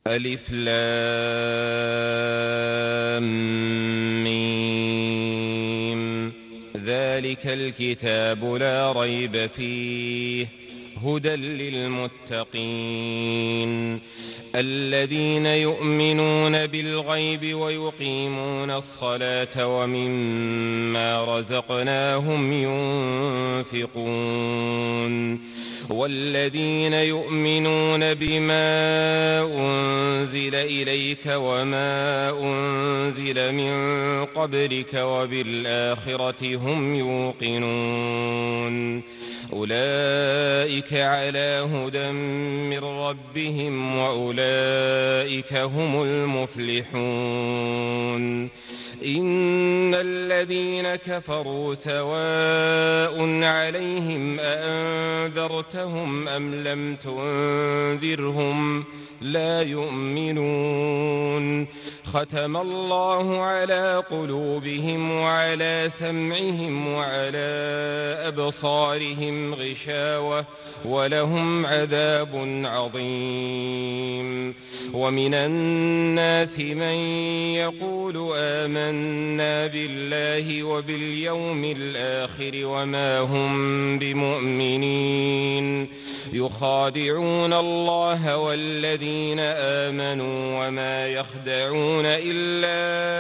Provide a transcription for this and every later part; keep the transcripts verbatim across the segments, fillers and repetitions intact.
ألف لام ميم. ذلك الكتاب لا ريب فيه هدى للمتقين الذين يؤمنون بالغيب ويقيمون الصلاة ومما رزقناهم ينفقون والذين يؤمنون بما أنزل إليك وما أنزل من قبلك وبالآخرة هم يوقنون أولئك على هدى من ربهم وأولئك هم المفلحون إن الذين كفروا سواء عليهم أأنذرتهم أم لم تنذرهم لا يؤمنون ختم الله على قلوبهم وعلى سمعهم وعلى أبصارهم غشاوة ولهم عذاب عظيم ومن الناس من يقول آمنا بالله وباليوم الآخر وما هم بمؤمنين يخادعون الله والذين آمنوا وما يخدعون إلا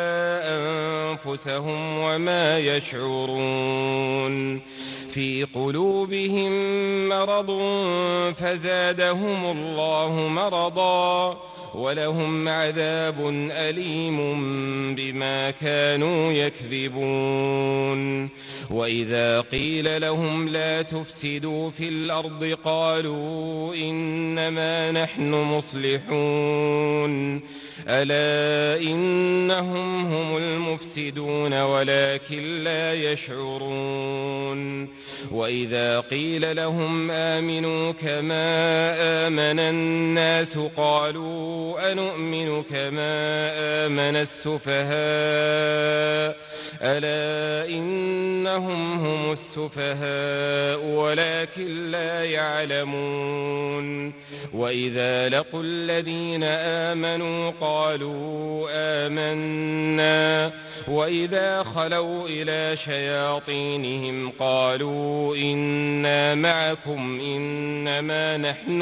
أنفسهم وما يشعرون في قلوبهم مرض فزادهم الله مرضا ولهم عذاب أليم بما كانوا يكذبون وإذا قيل لهم لا تفسدوا في الأرض قالوا إنما نحن مصلحون ألا إنهم هم المفسدون ولكن لا يشعرون وإذا قيل لهم آمنوا كما آمن الناس قالوا أنؤمن كما آمن السفهاء ألا إنهم هم السفهاء ولكن لا يعلمون وإذا لقوا الذين آمنوا قالوا آمنا وإذا خلوا إلى شياطينهم قالوا إنا معكم إنما نحن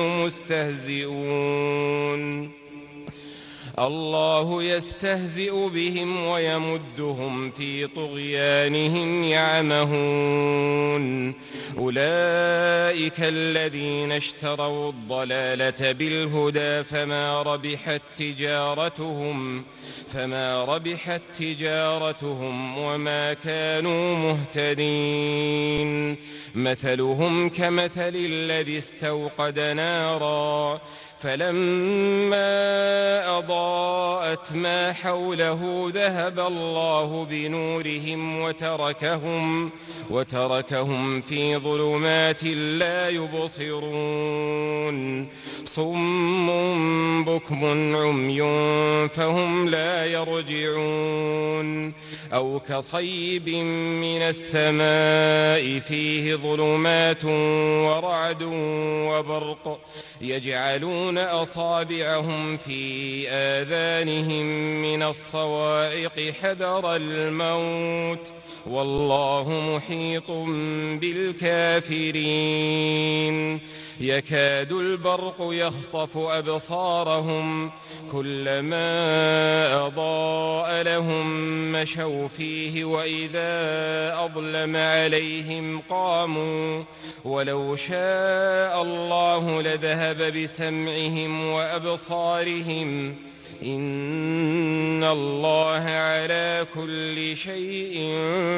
مستهزئون الله يستهزئ بهم ويمدهم في طغيانهم يعمهون أولئك الذين اشتروا الضلالة بالهدى فما ربحت تجارتهم فما ربحت تجارتهم وما كانوا مهتدين مثلهم كمثل الذي استوقد نارا فلما أضاءت ما حوله ذهب الله بنورهم وتركهم وتركهم في ظلمات لا يبصرون صم بكم عمي فهم لا يرجعون أو كصيب من السماء فيه ظلمات ورعد وبرق يجعلون أصابعهم في آذانهم من الصواعق حذر الموت والله محيط بالكافرين يكاد البرق يخطف أبصارهم كلما أضاء لهم مشوا فيه وإذا أظلم عليهم قاموا ولو شاء الله لذهب بسمعهم وأبصارهم إن الله على كل شيء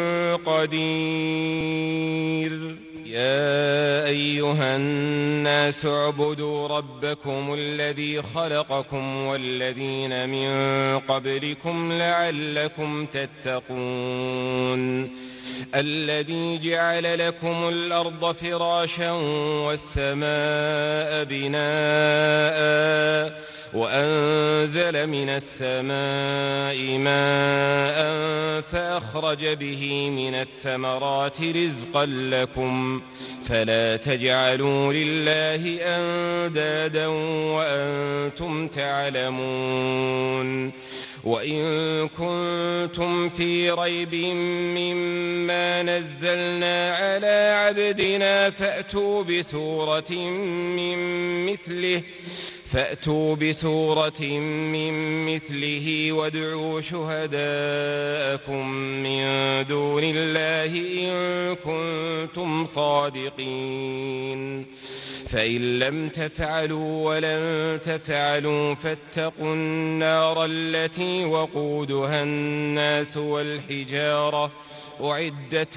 قدير يا أيها الناس اعبدوا ربكم الذي خلقكم والذين من قبلكم لعلكم تتقون الذي جعل لكم الأرض فراشا والسماء بناء وأنزل من السماء ماء فأخرج به من الثمرات رزقا لكم فلا تجعلوا لله أندادا وأنتم تعلمون وإن كنتم في ريب مما نزلنا على عبدنا فأتوا بسورة من مثله فأتوا بسورة من مثله وادعوا شهداءكم من دون الله إن كنتم صادقين فإن لم تفعلوا ولن تفعلوا فاتقوا النار التي وقودها الناس والحجارة أعدت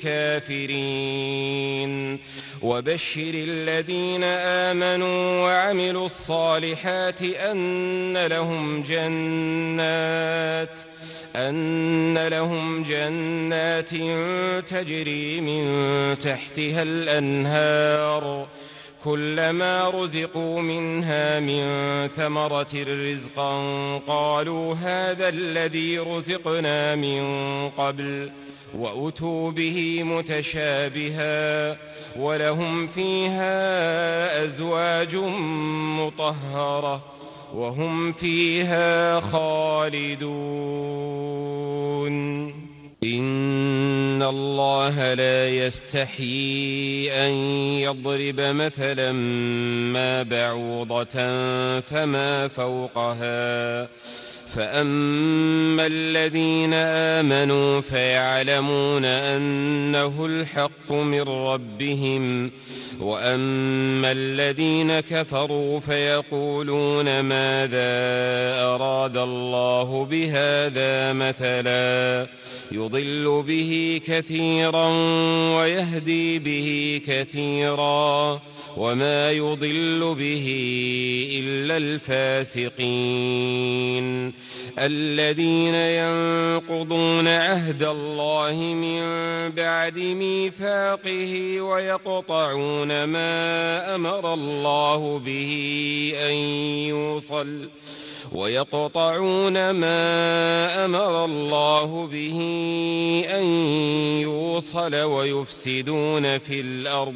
للكافرين وبشر الذين آمنوا وعملوا الصالحات أن لهم جنات أن لهم جنات تجري من تحتها الأنهار كلما رزقوا منها من ثمرة رزقا قالوا هذا الذي رزقنا من قبل وأتوا به متشابها ولهم فيها أزواج مطهرة وهم فيها خالدون إن الله لا يستحيي أن يضرب مثلا ما بعوضة فما فوقها فأما الذين آمنوا فيعلمون أنه الحق من ربهم وأما الذين كفروا فيقولون ماذا أراد الله بهذا مثلا يضل به كثيرا ويهدي به كثيرا وما يضل به إلا الفاسقين الذين ينقضون عهد الله من بعد ميثاقه ويقطعون ما أمر الله به أن يوصل ويقطعون ما أمر الله به أن يوصل ويفسدون في الأرض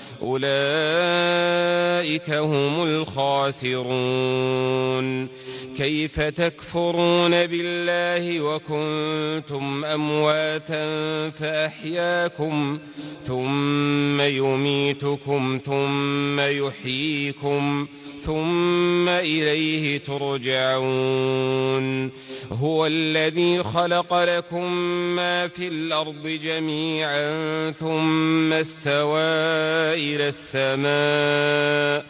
أولئك هم الخاسرون كيف تكفرون بالله وكنتم أمواتا فأحياكم ثم يميتكم ثم يحييكم ثم إليه ترجعون هو الذي خلق لكم ما في الأرض جميعا ثم استوى إلى السماء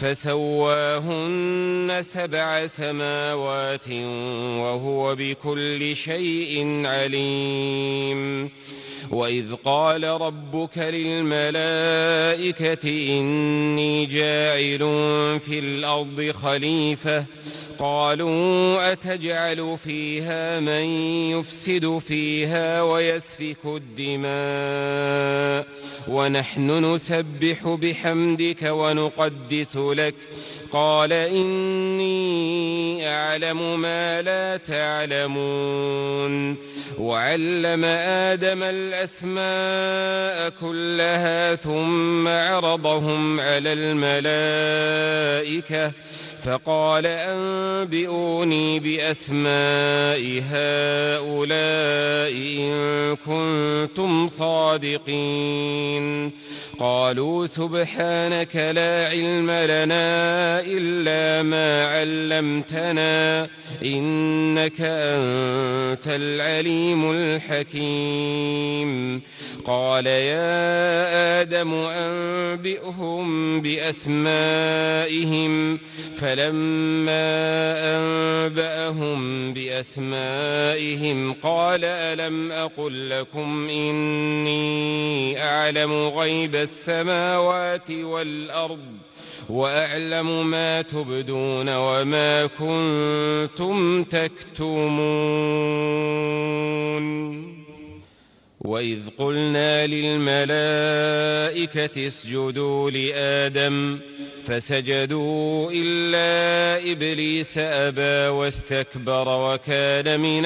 فسواهن سبع سماوات وهو بكل شيء عليم وإذ قال ربك للملائكة إني جاعل في الأرض خليفة قالوا أتجعل فيها من يفسد فيها ويسفك الدماء ونحن نسبح بحمدك ونقدس لك قال إني أعلم ما لا تعلمون وعلم آدم الأسماء كلها ثم عرضهم على الملائكة فقال أنبئوني بأسماء هؤلاء إن كنتم صادقين قالوا سبحانك لا علم لنا إلا ما علمتنا إنك أنت العليم الحكيم قال يا آدم أنبئهم بأسمائهم فلما أنبأهم بأسمائهم قال ألم أقل لكم إني أعلم غيب السماوات والأرض وأعلم ما تبدون وما كنتم تكتمون وإذ قلنا للملائكة اسجدوا لآدم فسجدوا إلا إبليس أبى واستكبر وكان من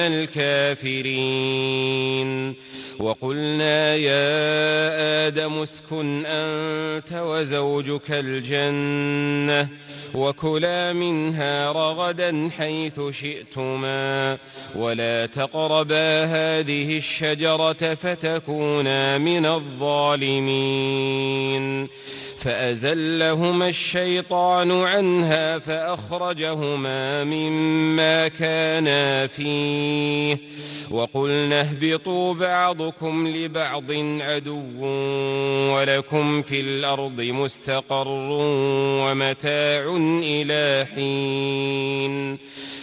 الكافرين. وقلنا يا آدم اسكن أنت وزوجك الجنة وكلا منها رغدا حيث شئتما ولا تقربا هذه الشجرة فتكونا من الظالمين. فأزلهما الشيطان عنها فأخرجهما مما كانا فيه وقلنا اهبطوا بعضكم لبعض عدو ولكم في الأرض مستقر ومتاع إلى حين.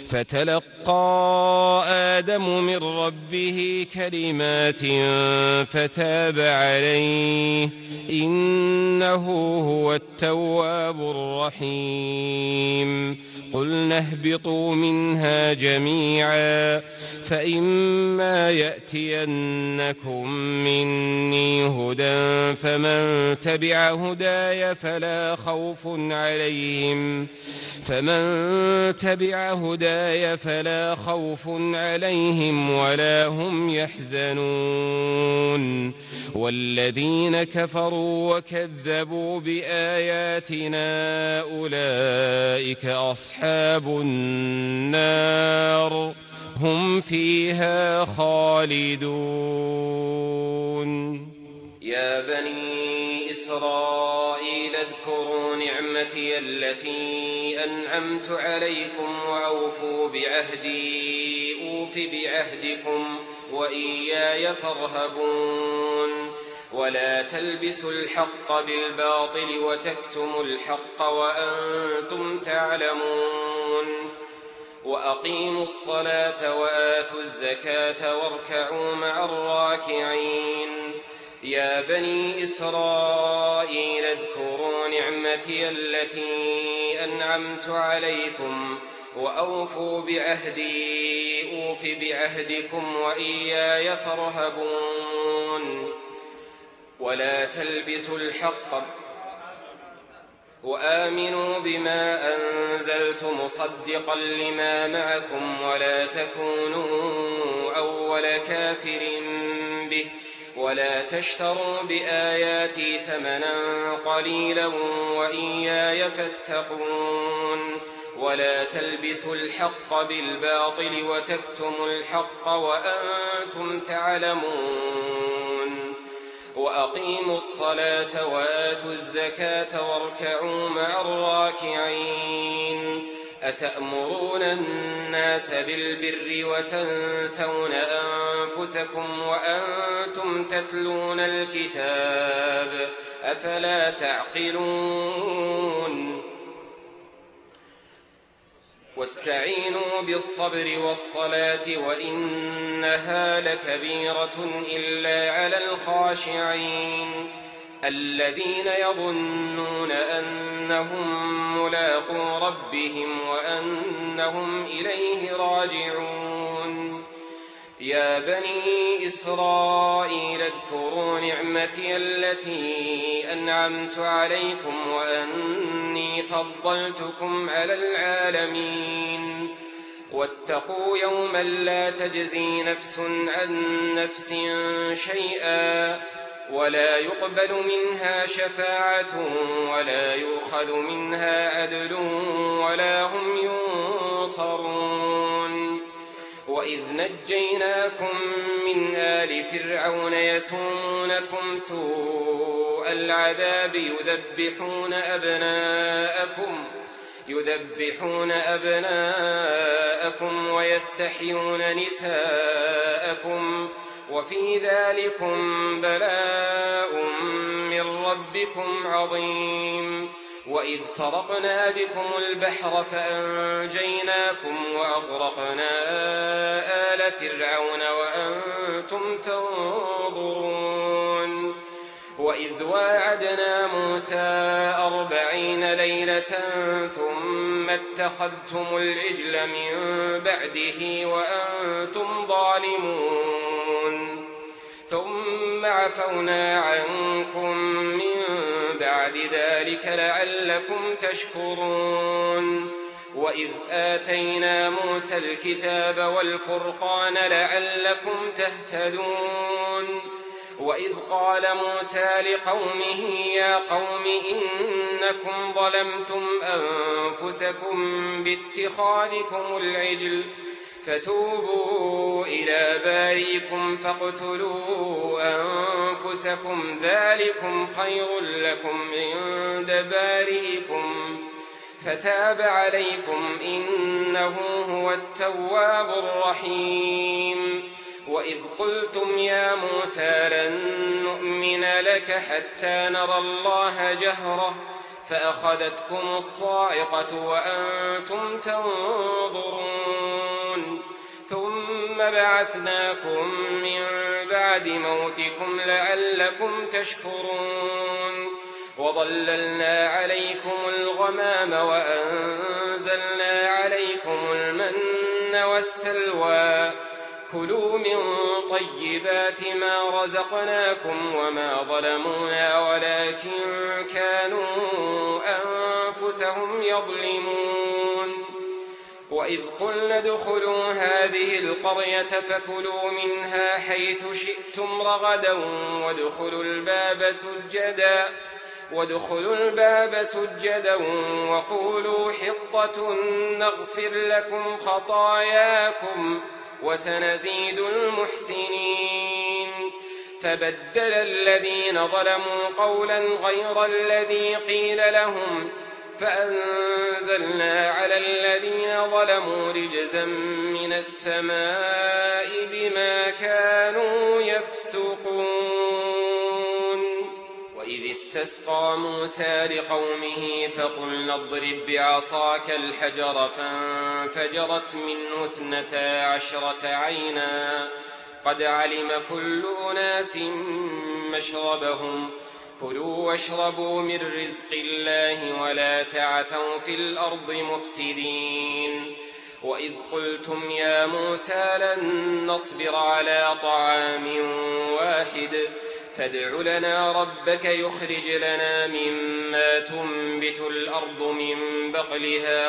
فتلقى آدم من ربه كلمات فتاب عليه إنه هو التواب الرحيم. قلنا اهبطوا منها جميعا فإما يأتينكم مني هدى فمن تبع هداي فلا خوف عليهم فمن تبع هداي فلا خوف عليهم ولا هم يحزنون. والذين كفروا وكذبوا بآياتنا أولئك أصحاب النار هم فيها خالدون. يا بني إسرائيل اذكروا نعمتي التي أنعمت عليكم وأوفوا بعهدي أوف بعهدكم وإياي فارهبون. ولا تلبسوا الحق بالباطل وتكتموا الحق وأنتم تعلمون. وأقيموا الصلاة وآتوا الزكاة واركعوا مع الراكعين. يا بني إسرائيل اذكروا نعمتي التي أنعمت عليكم وأوفوا بعهدي أوف بعهدكم وإياي فارهبون. ولا تلبسوا الحق وآمنوا بما أنزلت مصدقا لما معكم ولا تكونوا أول كافر به ولا تشتروا بآياتي ثمنا قليلا وإياي فاتقون. ولا تلبسوا الحق بالباطل وتكتموا الحق وأنتم تعلمون. وأقيموا الصلاة وآتوا الزكاة واركعوا مع الراكعين. أتأمرون الناس بالبر وتنسون أنفسكم وأنتم تتلون الكتاب أفلا تعقلون. واستعينوا بالصبر والصلاة وإنها لكبيرة إلا على الخاشعين الذين يظنون أنهم ملاقو ربهم وأنهم إليه راجعون. يا بني إسرائيل اذكروا نعمتي التي أنعمت عليكم وأني فضلتكم على العالمين. واتقوا يوما لا تجزي نفس عن نفس شيئا ولا يقبل منها شفاعة ولا يؤخذ منها عدل ولا هم ينصرون. وإذ نجيناكم من آل فرعون يسومونكم سوء العذاب يذبحون أبناءكم يذبحون أبناءكم ويستحيون نساءكم وفي ذلكم بلاء من ربكم عظيم. وإذ فرقنا بكم البحر فأنجيناكم وأغرقنا آل فرعون وأنتم تنظرون. وإذ واعدنا موسى أربعين ليلة ثم اتخذتم العجل من بعده وأنتم ظالمون. ثم عفونا عنكم من بعد ذلك لعلكم تشكرون وإذ آتينا موسى الكتاب والفرقان لعلكم تهتدون وإذ قال موسى لقومه يا قوم إنكم ظلمتم أنفسكم باتخاذكم العجل فتوبوا إلى بارئكم فاقتلوا أنفسكم ذلكم خير لكم عند بارئكم فتاب عليكم إنه هو التواب الرحيم وإذ قلتم يا موسى لن نؤمن لك حتى نرى الله جهرة فأخذتكم الصاعقة وأنتم تنظرون ثم بعثناكم من بعد موتكم لعلكم تشكرون وظللنا عليكم الغمام وأنزلنا عليكم المن والسلوى كلوا من طيبات ما رزقناكم وما ظلمونا ولكن كانوا أنفسهم يظلمون وإذ قلنا ادخلوا هذه القرية فكلوا منها حيث شئتم رغدا وادخلوا الباب سجدا وادخلوا الباب سجدا وقولوا حطة نغفر لكم خطاياكم وسنزيد المحسنين فبدل الذين ظلموا قولا غير الذي قيل لهم فأنزلنا على الذين ظلموا رجزا من السماء بما كانوا يفسقون وإذ استسقى موسى لقومه فقلنا اضرب بعصاك الحجر فانفجرت منه اثنتا عشرة عينا قد علم كل أناس مشربهم كلوا واشربوا من رزق الله ولا تعثوا في الأرض مفسدين وإذ قلتم يا موسى لن نصبر على طعام واحد فادع لنا ربك يخرج لنا مما تنبت الأرض من بقلها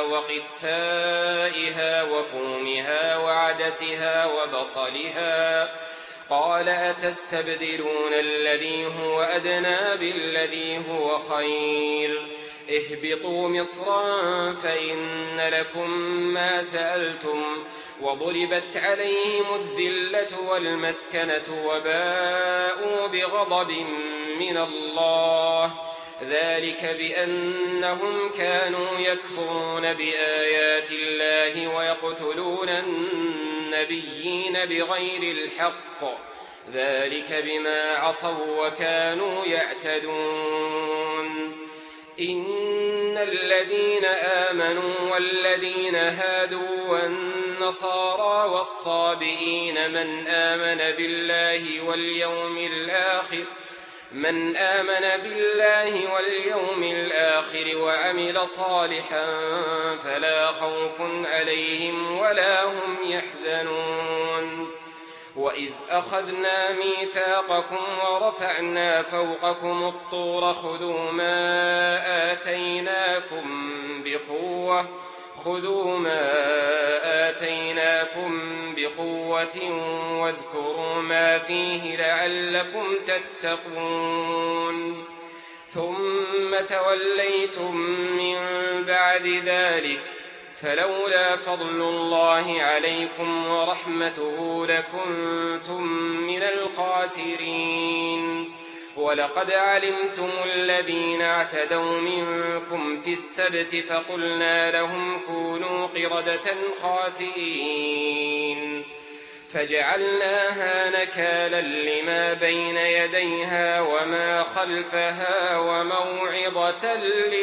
وقثائها وفومها وعدسها وبصلها قال أتستبدلون الذي هو أدنى بالذي هو خير اهبطوا مصرا فإن لكم ما سألتم وضربت عليهم الذلة والمسكنة وباءوا بغضب من الله ذلك بأنهم كانوا يكفرون بآيات الله ويقتلون النبيين بغير الحق ذلك بما عصوا وكانوا يعتدون إن الذين آمنوا والذين هادوا والنصارى والصابئين من آمن بالله واليوم الآخر من آمن بالله واليوم الآخر وعمل صالحا فلا خوف عليهم ولا هم يحزنون وإذ أخذنا ميثاقكم ورفعنا فوقكم الطور خذوا ما آتيناكم بقوة خذوا ما آتيناكم بقوة واذكروا ما فيه لعلكم تتقون ثم توليتم من بعد ذلك فلولا فضل الله عليكم ورحمته لكنتم من الخاسرين ولقد علمتم الذين اعتدوا منكم في السبت فقلنا لهم كونوا قردة خاسئين فجعلناها نكالا لما بين يديها وما خلفها وموعظة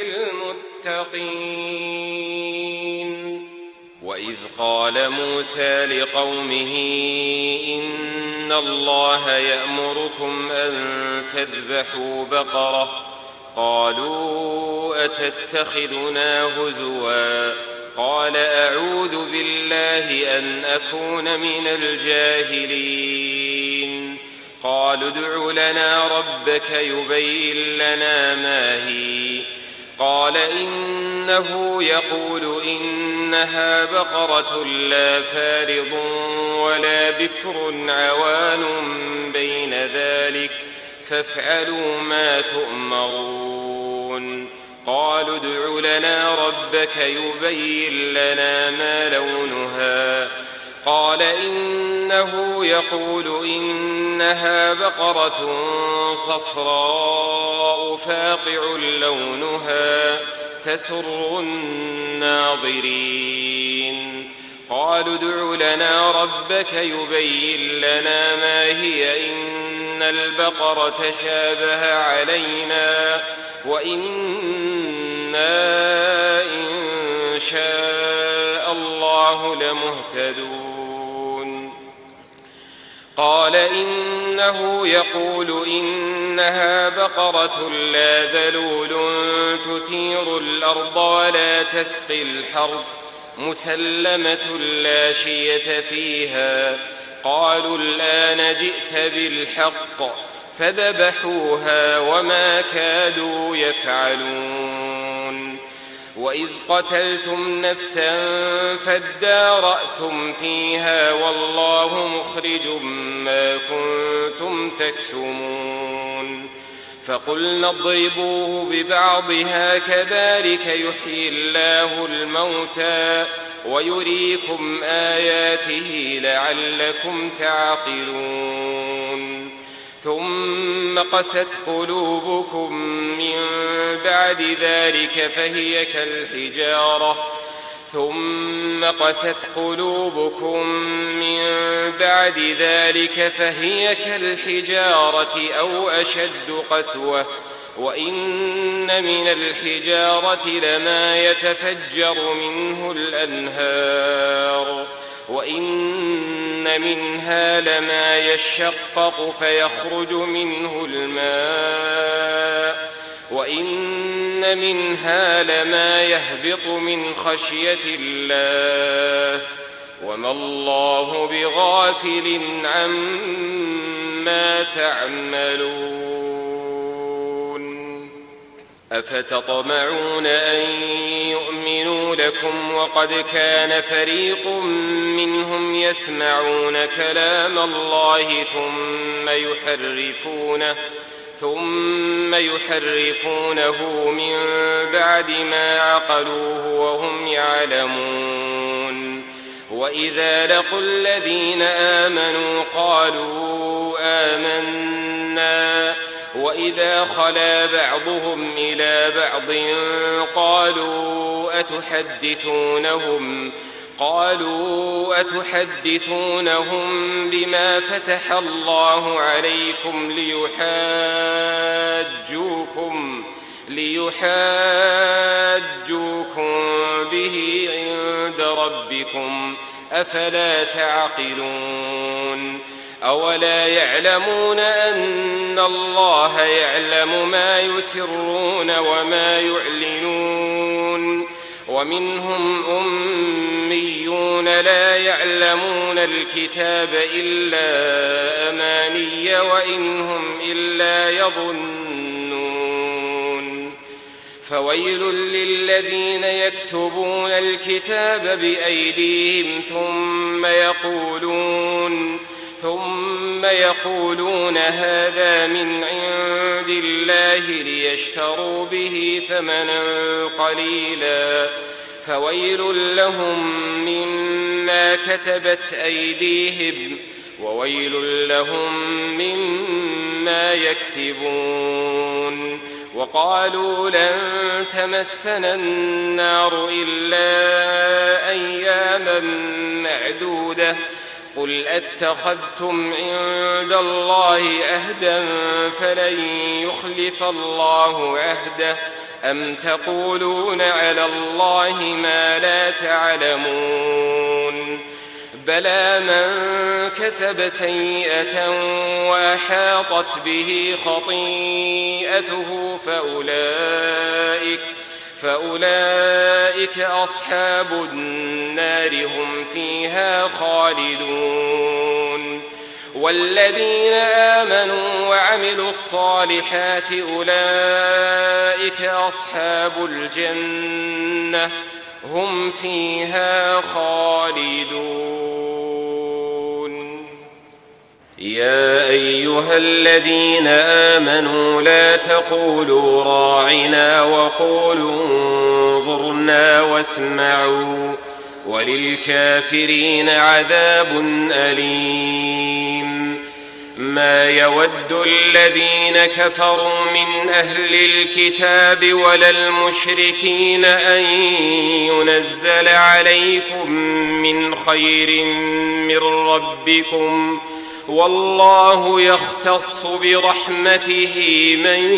للمتقين وإذ قال موسى لقومه إن الله يأمركم أن تذبحوا بقرة قالوا أتتخذنا هزوا قال أعوذ بالله أن أكون من الجاهلين قالوا ادع لنا ربك يبين لنا ما هي قال إنه يقول إنها بقرة لا فارض ولا بكر عوان بين ذلك فافعلوا ما تؤمرون قالوا ادع لنا ربك يبين لنا ما لونها قال إنه يقول إنها بقرة صفراء فاقع لونها تسر الناظرين قالوا ادع لنا ربك يبين لنا ما هي إن البقرة شابه علينا وإنا إن شاء الله لمهتدون قال إنه يقول إنها بقرة لا ذلول تثير الأرض ولا تسقي الحرث مسلمة لا شية فيها قالوا الآن جئت بالحق فذبحوها وما كادوا يفعلون وإذ قتلتم نفسا فادارأتم فيها والله مخرج ما كنتم تكتمون فقلنا اضربوه ببعضها كذلك يحيي الله الموتى ويريكم آياته لعلكم تعقلون ثم قست قلوبكم من بعد ذلك فهي كالحجارة ثم قست قلوبكم من بعد ذلك فهي كالحجارة أو أشد قسوة وإن من الحجارة لما يتفجر منه الأنهار وإن منها لما يشقق فيخرج منه الماء وإن منها لما يهبط من خشية الله وما الله بغافل عما تعملون أفتطمعون أن يؤمنوا لكم وقد كان فريق منهم يسمعون كلام الله ثم يحرفونه ثم يحرفونه من بعد ما عقلوه وهم يعلمون وإذا لقوا الذين آمنوا قالوا آمنا وإذا خلا بعضهم إلى بعض قالوا أتحدثونهم قالوا أتحدثونهم بما فتح الله عليكم ليحاجوكم ليحاجوكم به عند ربكم أفلا تعقلون أولا يعلمون أن الله يعلم ما يسرون وما يعلنون ومنهم أميون لا يعلمون الكتاب إلا أماني وإن هم إلا يظنون فويل للذين يكتبون الكتاب بأيديهم ثم يقولون ثم يقولون هذا من عند الله ليشتروا به ثمنا قليلا فويل لهم مما كتبت أيديهم وويل لهم مما يكسبون وقالوا لن تمسنا النار إلا أياما معدودة قل أتخذتم عند الله عهدا فلن يخلف الله عهده أم تقولون على الله ما لا تعلمون بلى من كسب سيئة وأحاطت به خطيئته فأولئك فأولئك أصحاب النار هم فيها خالدون والذين آمنوا وعملوا الصالحات أولئك أصحاب الجنة هم فيها خالدون. يا أيها الذين آمنوا لا تقولوا راعنا وقولوا انظرنا واسمعوا وللكافرين عذاب أليم. ما يود الذين كفروا من أهل الكتاب ولا المشركين أن ينزل عليكم من خير من ربكم والله يختص برحمته من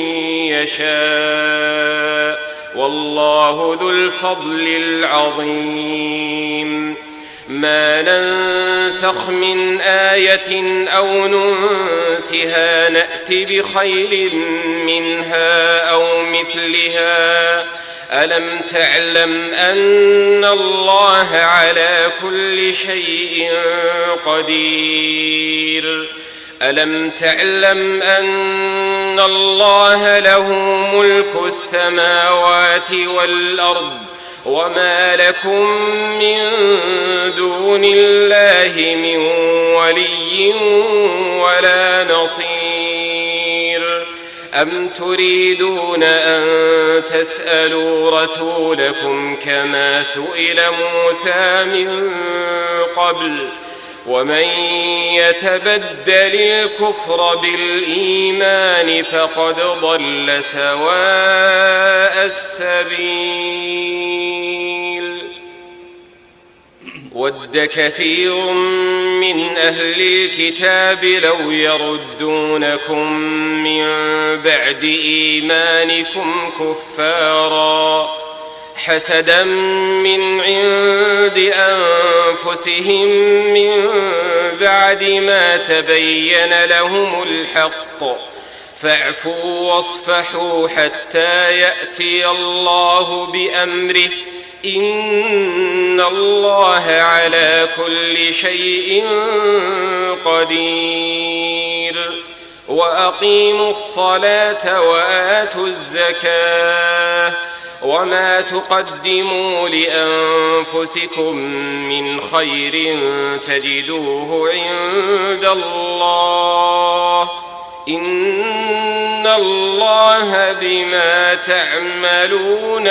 يشاء والله ذو الفضل العظيم. ما ننسخ من آية أو ننسها نأت بخير منها أو مثلها. ألم تعلم أن الله على كل شيء قدير؟ ألم تعلم أن الله له ملك السماوات والأرض وما لكم من دون الله من ولي ولا نصير؟ أم تريدون أن تسألوا رسولكم كما سئل موسى من قبل؟ ومن يتبدل الكفر بالإيمان فقد ضل سواء السبيل. ود كثير من أهل الكتاب لو يردونكم من بعد إيمانكم كفارا حسدا من عند أنفسهم من بعد ما تبين لهم الحق فاعفوا واصفحوا حتى يأتي الله بأمره إن الله على كل شيء قدير. وأقيموا الصلاة وآتوا الزكاة وما تقدموا لأنفسكم من خير تجدوه عند الله إن الله بما تعملون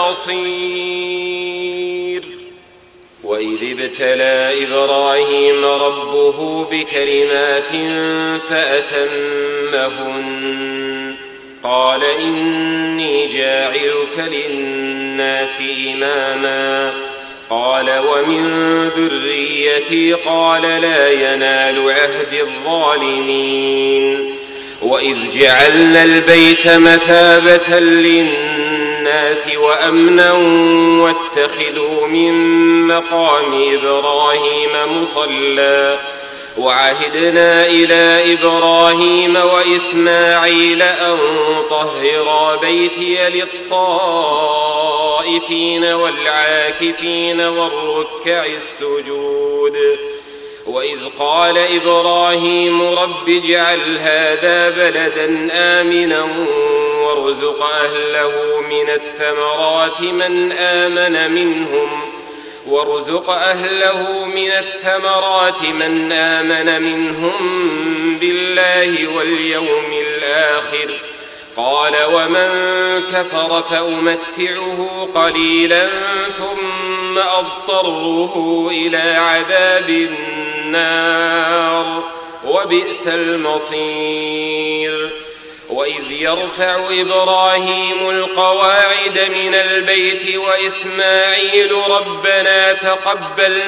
بصير. وإذ ابتلى إبراهيم ربه بكلمات فأتمهن قال إني جاعلك للناس إماما قال ومن ذريتي قال لا ينال عهد الظالمين. وإذ جعلنا البيت مثابة للناس وأمنا واتخذوا من مقام إبراهيم مصلى وعهدنا إلى إبراهيم وإسماعيل أن طهرا بيتي للطائفين والعاكفين والركع السجود. وإذ قال إبراهيم رب اجعل هذا بلدا آمنا وارزق أهله من الثمرات من آمن منهم وارزق أهله من الثمرات من آمن منهم بالله واليوم الآخر قال ومن كفر فأمتعه قليلا ثم أضطره إلى عذاب النار وبئس المصير. وإذ يرفع إبراهيم القواعد من البيت وإسماعيل ربنا تقبل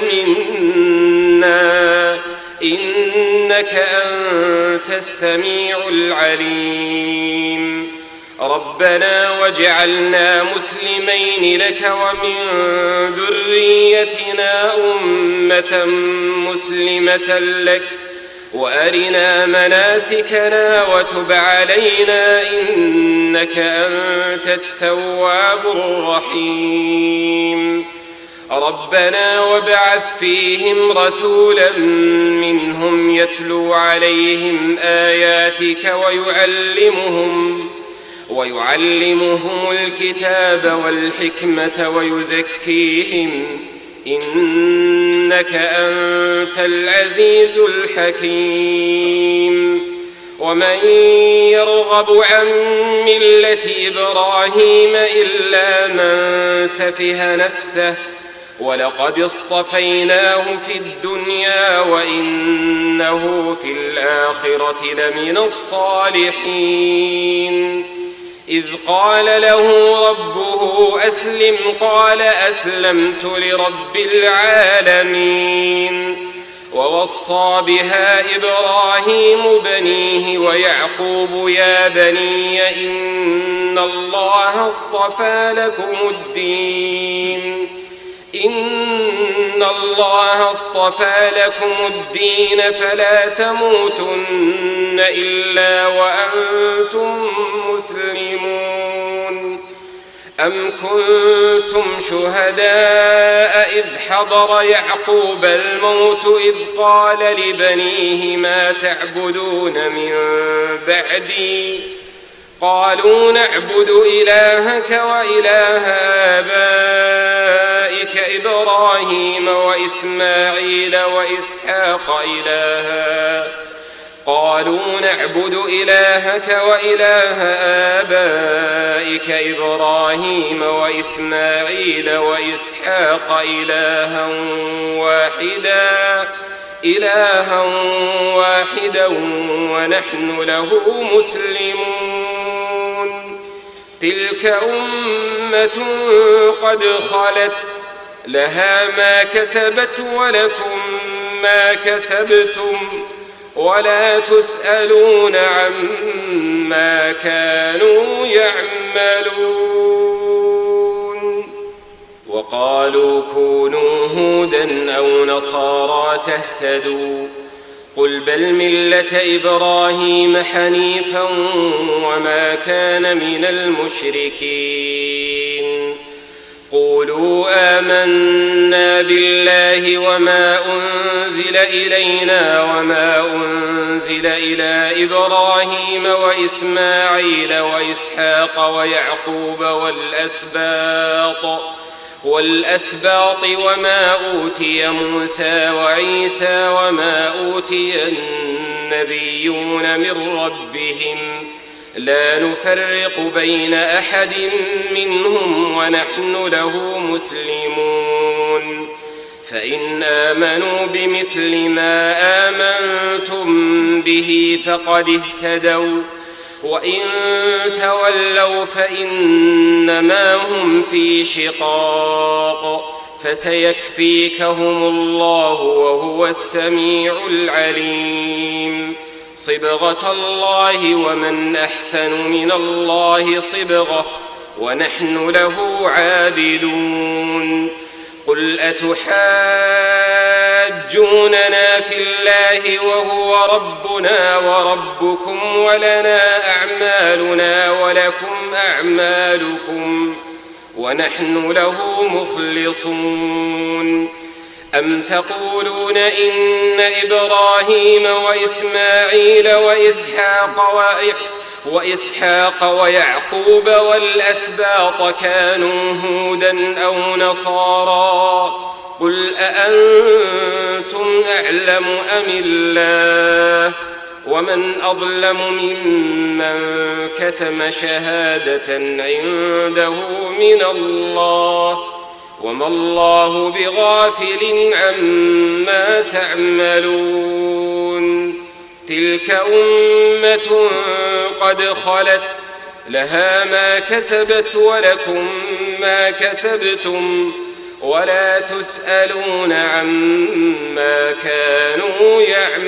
منا إنك أنت السميع العليم. ربنا واجعلنا مسلمين لك ومن ذريتنا أمة مسلمة لك وأرنا مناسكنا وتب علينا إنك أنت التواب الرحيم. ربنا وابعث فيهم رسولا منهم يتلو عليهم آياتك ويعلمهم ويعلمهم الكتاب والحكمة ويزكيهم إنك أنت العزيز الحكيم. ومن يرغب عن ملة إبراهيم إلا من سفه نفسه ولقد اصطفيناه في الدنيا وإنه في الآخرة لمن الصالحين. إذ قال له ربه أسلم قال أسلمت لرب العالمين. ووصى بها إبراهيم بنيه ويعقوب يا بني إن الله اصطفى لكم الدين إن الله اصطفى لكم الدين فلا تموتن إلا وأنتم مسلمون. أم كنتم شهداء إذ حضر يعقوب الموت إذ قال لبنيه ما تعبدون من بعدي قالوا نعبد إلهك وإله آبائك إبراهيم وإسماعيل وإسحاق إلها قالوا نعبد إلهك وإله آبائك إبراهيم وإسماعيل وإسحاق إلها واحدا إلها واحدا ونحن له مسلمون. تلك أمة قد خلت لها ما كسبت ولكم ما كسبتم ولا تسألون عما كانوا يعملون. وقالوا كونوا هودا أو نصارى تهتدوا قل بل ملة إبراهيم حنيفا وما كان من المشركين. قولوا آمنا بالله وما أنزل إلينا وما أنزل إلى إبراهيم وإسماعيل وإسحاق ويعقوب والأسباط والأسباط وما أوتي موسى وعيسى وما أوتي النبيون من ربهم لا نفرق بين أحد منهم ونحن له مسلمون. فإن آمنوا بمثل ما آمنتم به فقد اهتدوا وإن تولوا فإنما هم في شقاق فسيكفيكهم الله وهو السميع العليم. صبغة الله ومن أحسن من الله صبغة ونحن له عابدون. قل أتحاجوننا في الله وهو ربنا وربكم ولنا أعمالنا ولكم أعمالكم ونحن له مخلصون. أم تقولون إن إبراهيم وإسماعيل وإسحاق وإسحاق ويعقوب والأسباط كانوا هودا أو نصارى قل أأنتم أعلم أم الله ومن أظلم ممن كتم شهادة عنده من الله وما الله بغافل عما تعملون. تلك أمة قد خلت لها ما كسبت ولكم ما كسبتم ولا تسألون عما كانوا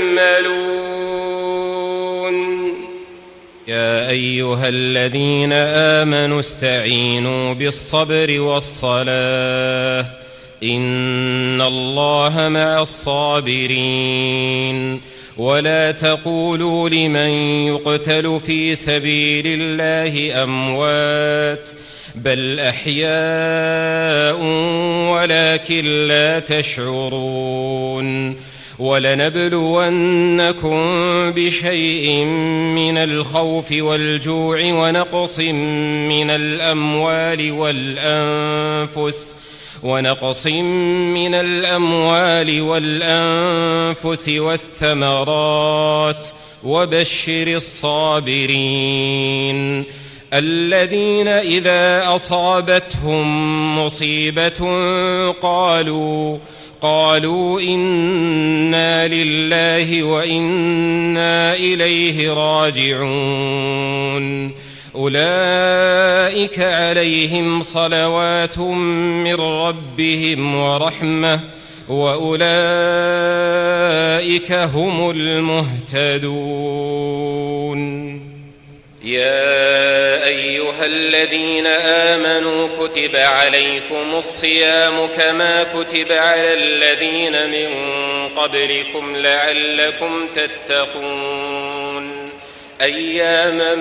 يعملون. يا أيها الذين آمنوا استعينوا بالصبر والصلاة إن الله مع الصابرين. ولا تقولوا لمن يقتل في سبيل الله أموات بل أحياء ولكن لا تشعرون. ولنبلونكم بشيء من الخوف والجوع ونقص من الأموال والأنفس ونقص من الأموال والأنفس والثمرات وبشر الصابرين الذين إذا أصابتهم مصيبة قالوا قالوا إنا لله وإنا إليه راجعون. أولئك عليهم صلوات من ربهم ورحمة وأولئك هم المهتدون. يا أيها الذين آمنوا كتب عليكم الصيام كما كتب على الذين من قبلكم لعلكم تتقون أياما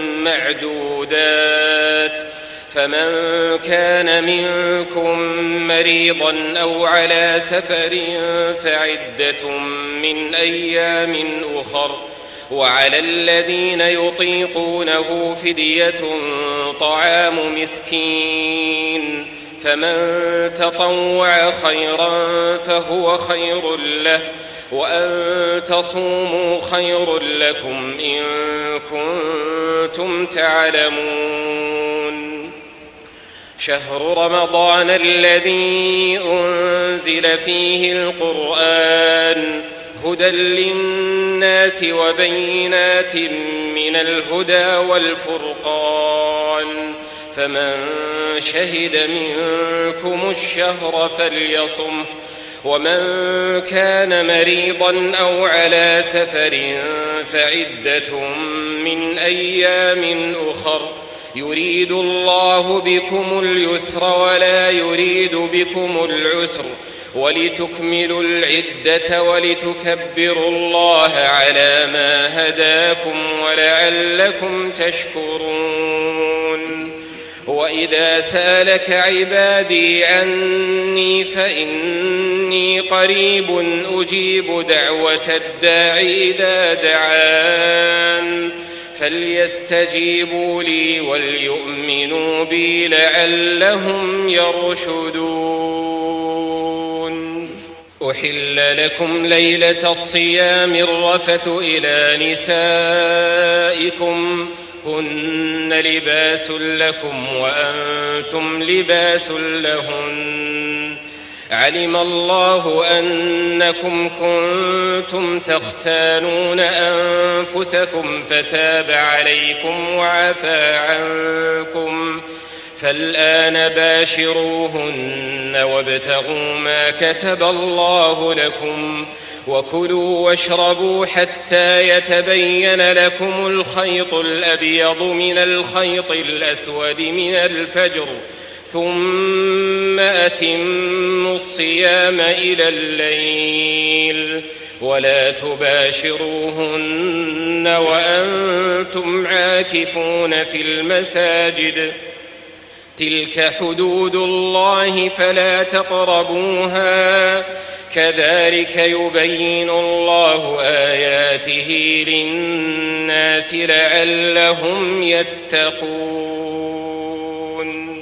معدودات. فمن كان منكم مريضا أو على سفر فعدة من أيام أخر. وعلى الذين يطيقونه فدية طعام مسكين فمن تطوع خيرا فهو خير له وأن تصوموا خير لكم إن كنتم تعلمون. شهر رمضان الذي أنزل فيه القرآن هدى للناس وبينات من الهدى والفرقان فمن شهد منكم الشهر فليصمه ومن كان مريضا أو على سفر فعدة من أيام أخر يريد الله بكم اليسر ولا يريد بكم العسر ولتكملوا العدة ولتكبروا الله على ما هداكم ولعلكم تشكرون. وإذا سألك عبادي عني فإني قريب أجيب دعوة الداع إذا دعان فليستجيبوا لي وليؤمنوا بي لعلهم يرشدون. أحل لكم ليلة الصيام الرفث إلى نسائكم هن لباس لكم وأنتم لباس لهن. علم الله أنكم كنتم تختانون أنفسكم فتاب عليكم وعفى عنكم فالآن باشروهن وابتغوا ما كتب الله لكم وكلوا واشربوا حتى يتبين لكم الخيط الأبيض من الخيط الأسود من الفجر ثم أتموا الصيام إلى الليل ولا تباشروهن وأنتم عاكفون في المساجد تلك حدود الله فلا تقربوها كذلك يبين الله آياته للناس لعلهم يتقون.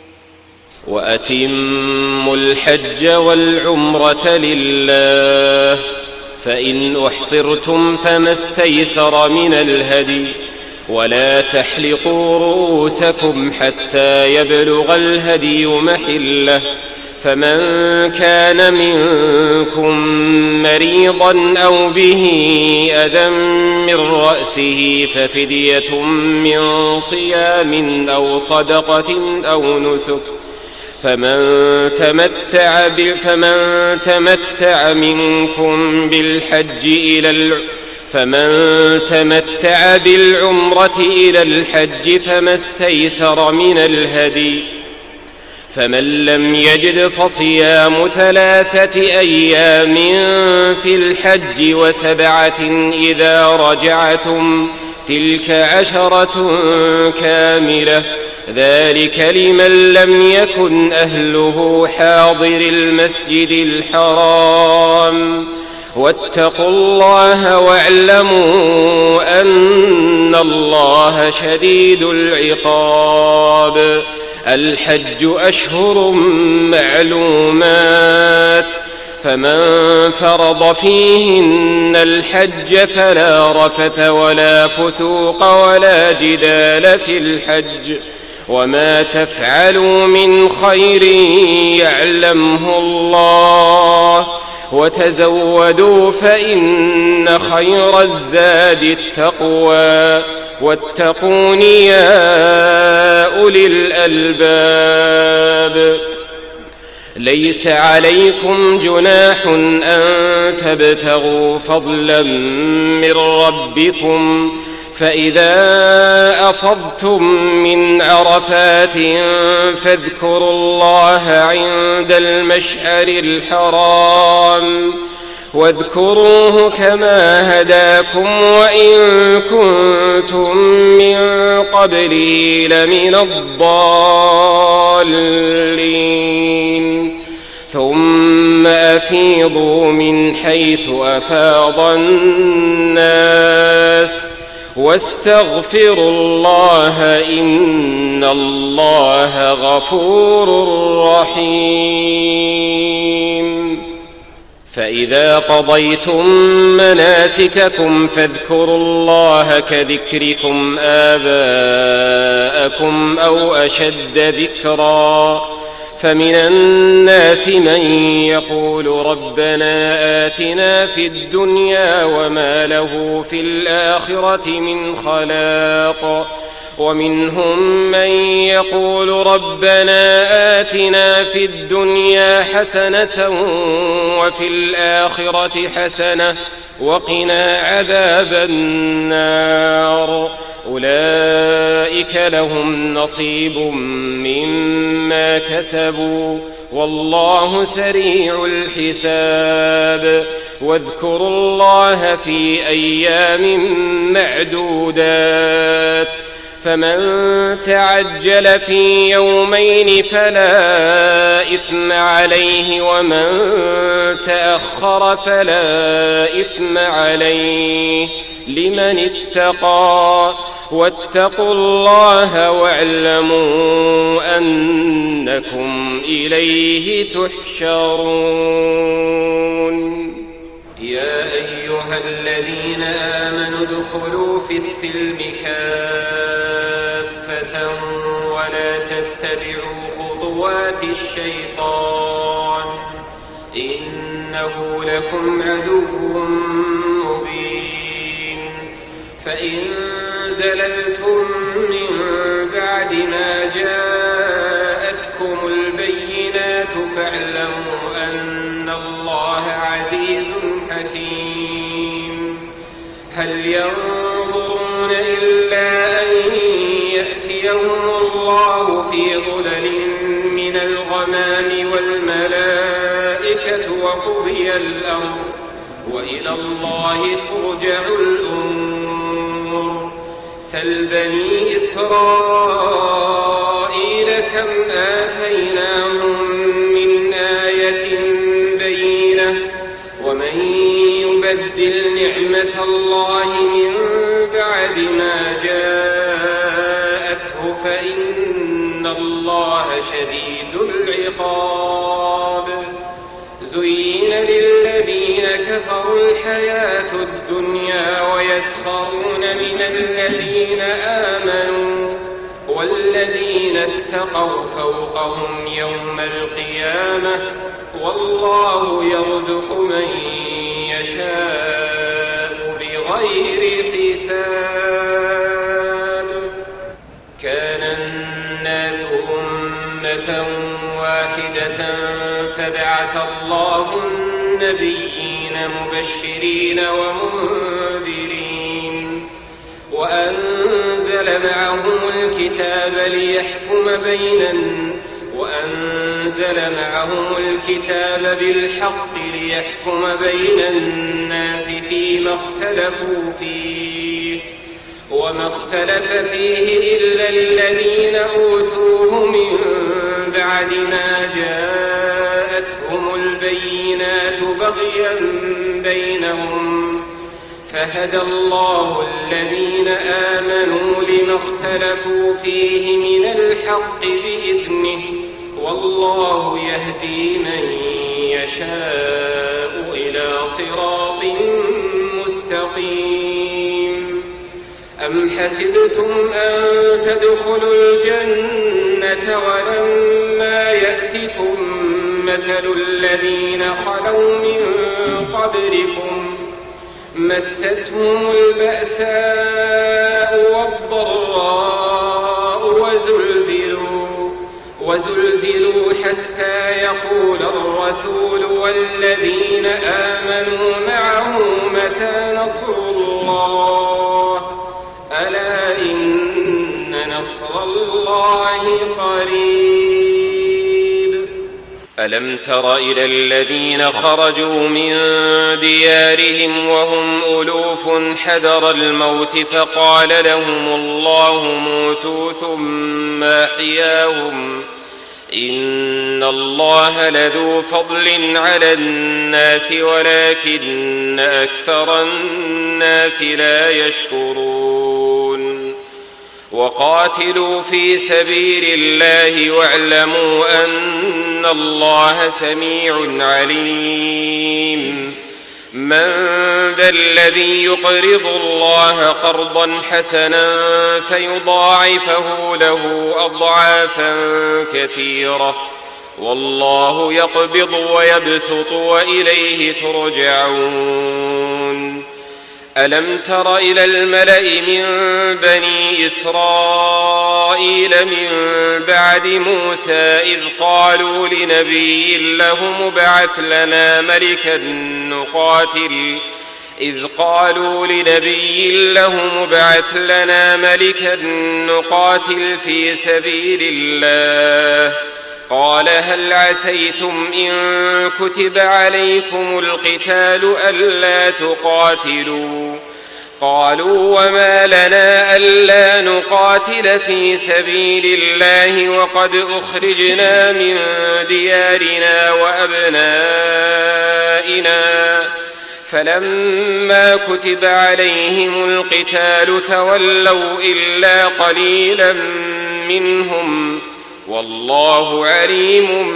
وأتموا الحج والعمرة لله فإن أحصرتم فما استيسر من الهدي ولا تحلقوا رؤوسكم حتى يبلغ الهدي محله فمن كان منكم مريضا أو به أذى من رأسه ففدية من صيام أو صدقة أو نسك فمن تمتع, فمن تمتع منكم بالحج إلى العمرة فمن تمتع بالعمرة إلى الحج فما استيسر من الهدي فمن لم يجد فصيام ثلاثة أيام في الحج وسبعة إذا رجعتم تلك عشرة كاملة ذلك لمن لم يكن أهله حاضر المسجد الحرام واتقوا الله واعلموا أن الله شديد العقاب. الحج أشهر معلومات فمن فرض فيهن الحج فلا رفث ولا فسوق ولا جدال في الحج وما تفعلوا من خير يعلمه الله وتزودوا فإن خير الزاد التقوى واتقون يا أولي الألباب. ليس عليكم جناح أن تبتغوا فضلا من ربكم فإذا أفضتم من عرفات فاذكروا الله عند المشعر الحرام واذكروه كما هداكم وإن كنتم من قبله لمن الضالين. ثم أفيضوا من حيث أفاض الناس واستغفروا الله إن الله غفور رحيم. فإذا قضيتم مناسككم فاذكروا الله كذكركم آباءكم أو أشد ذكرا فمن الناس من يقول ربنا آتنا في الدنيا وما له في الآخرة من خلاق ومنهم من يقول ربنا آتنا في الدنيا حسنة وفي الآخرة حسنة وقنا عذاب النار. أولئك لهم نصيب مما كسبوا والله سريع الحساب. واذكروا الله في أيام معدودات فمن تعجل في يومين فلا إثم عليه ومن تأخر فلا إثم عليه لمن اتقى واتقوا الله واعلموا أنكم إليه تحشرون. يا أيها الذين آمنوا ادخلوا في السلم كافة ولا تتبعوا خطوات الشيطان إنه لكم عدو مبين. فإن زللتم من بعد ما جاءتكم البينات فاعلموا أن الله عزيز حكيم. هل ينظرون إلا أن يأتيهم الله في ظلل من الغمام والملائكة وقضي الأمر وإلى الله ترجع الأمور. سل بني إسرائيل كم آتيناهم من آية بينة ومن يبدل نعمة الله من بعد ما جاءته فإن الله شديد العقاب. زين للذين كفروا الحياة الدنيا ويسخرون من الذين آمنوا والذين اتقوا فوقهم يوم القيامة والله يرزق من يشاء بغير حساب. كان الناس أمة واحدة فبعث الله النبيين مبشرين ومنذرين وأنزل معهم الكتاب ليحكم بين وأنزل معهم الكتاب بالحق ليحكم بين الناس فيما اختلفوا فيه وما اختلف فيه إلا الذين أوتوه من بعد ما جاءتهم البينات بغيا بينهم فهدى الله الذين آمنوا لما اختلفوا فيه من الحق بإذنه والله يهدي من يشاء إلى صراط مستقيم. أم حسبتم أن تدخلوا الجنة ولما يأتكم مثل الذين خلوا من قبلكم مستهم البأساء والضراء وزلزلوا, وزلزلوا حتى يقول الرسول والذين آمنوا معه متى نصر الله ألا إن نصر الله قريب. ألم تر إلى الذين خرجوا من ديارهم وهم ألوف حذر الموت فقال لهم الله موتوا ثم أحياهم إن الله لذو فضل على الناس ولكن أكثر الناس لا يشكرون. وقاتلوا في سبيل الله واعلموا أن الله سميع عليم. من ذا الذي يقرض الله قرضا حسنا فيضاعفه له أضعافا كثيرة والله يقبض ويبسط وإليه ترجعون. ألم تر إلى الملأ من بني إسرائيل من بعد موسى إذ قالوا لنبي له مبعث لنا ملكا نقاتل إذ قالوا لنبي له مبعث لنا ملكا نقاتل في سبيل الله قال هل عسيتم إن كتب عليكم القتال ألا تقاتلوا قالوا وما لنا ألا نقاتل في سبيل الله وقد أخرجنا من ديارنا وأبنائنا فلما كتب عليهم القتال تولوا إلا قليلا منهم والله عليم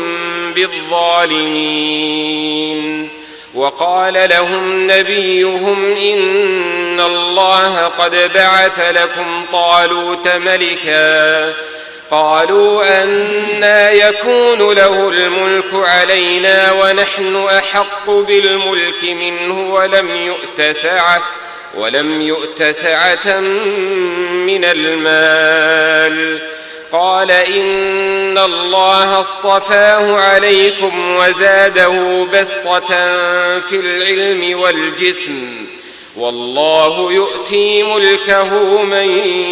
بالظالمين. وقال لهم نبيهم إن الله قد بعث لكم طالوت ملكا قالوا أنى يكون له الملك علينا ونحن أحق بالملك منه ولم يؤت سعة ولم يؤت سعة من المال قال إن الله اصطفاه عليكم وزاده بسطة في العلم والجسم والله يؤتي ملكه من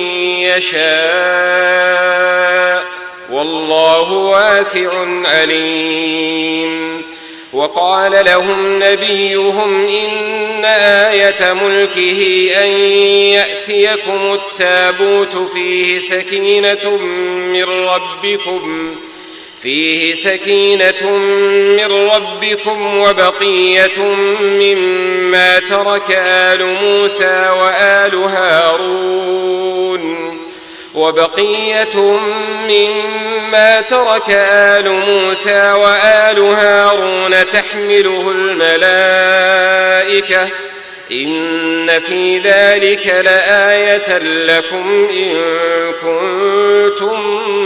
يشاء والله واسع عليم. وقال لهم نبيهم إن آية ملكه أن يأتيكم التابوت فيه سكينة من ربكم فيه سكينة من ربكم وبقية مما ترك آل موسى وآل هارون وبقية مما ترك آل موسى وآل هارون تحمله الملائكة إن في ذلك لآية لكم إن كنتم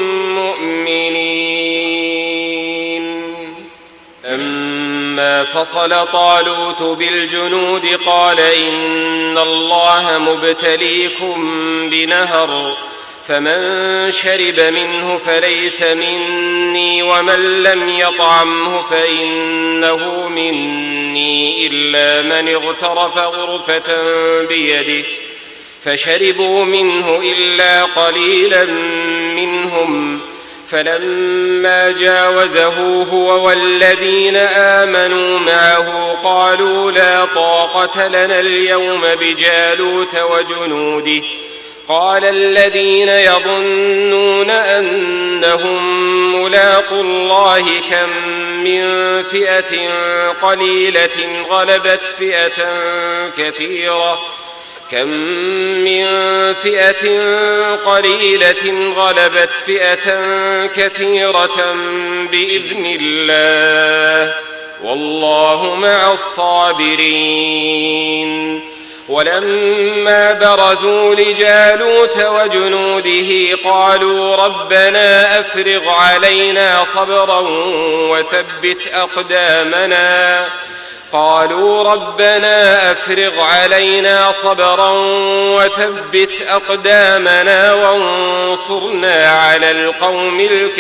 مؤمنين. أما فصل طالوت بالجنود قال إن الله مبتليكم بنهر فمن شرب منه فليس مني ومن لم يطعمه فإنه مني إلا من اغترف غرفة بيده فشربوا منه إلا قليلا منهم فلما جاوزه هو والذين آمنوا معه قالوا لا طاقة لنا اليوم بجالوت وجنوده قال الذين يظنون أنهم ملاقو الله كم من فئة قليلة غلبت فئة كثيرة كم من فئة قليلة غلبت فئة كثيرة بإذن الله والله مع الصابرين. ولما برزوا لجالوت وجنوده قالوا ربنا أفرغ علينا صبرا وثبت أقدامنا قالوا ربنا أفرغ علينا صبرا وثبت أقدامنا وانصرنا على القوم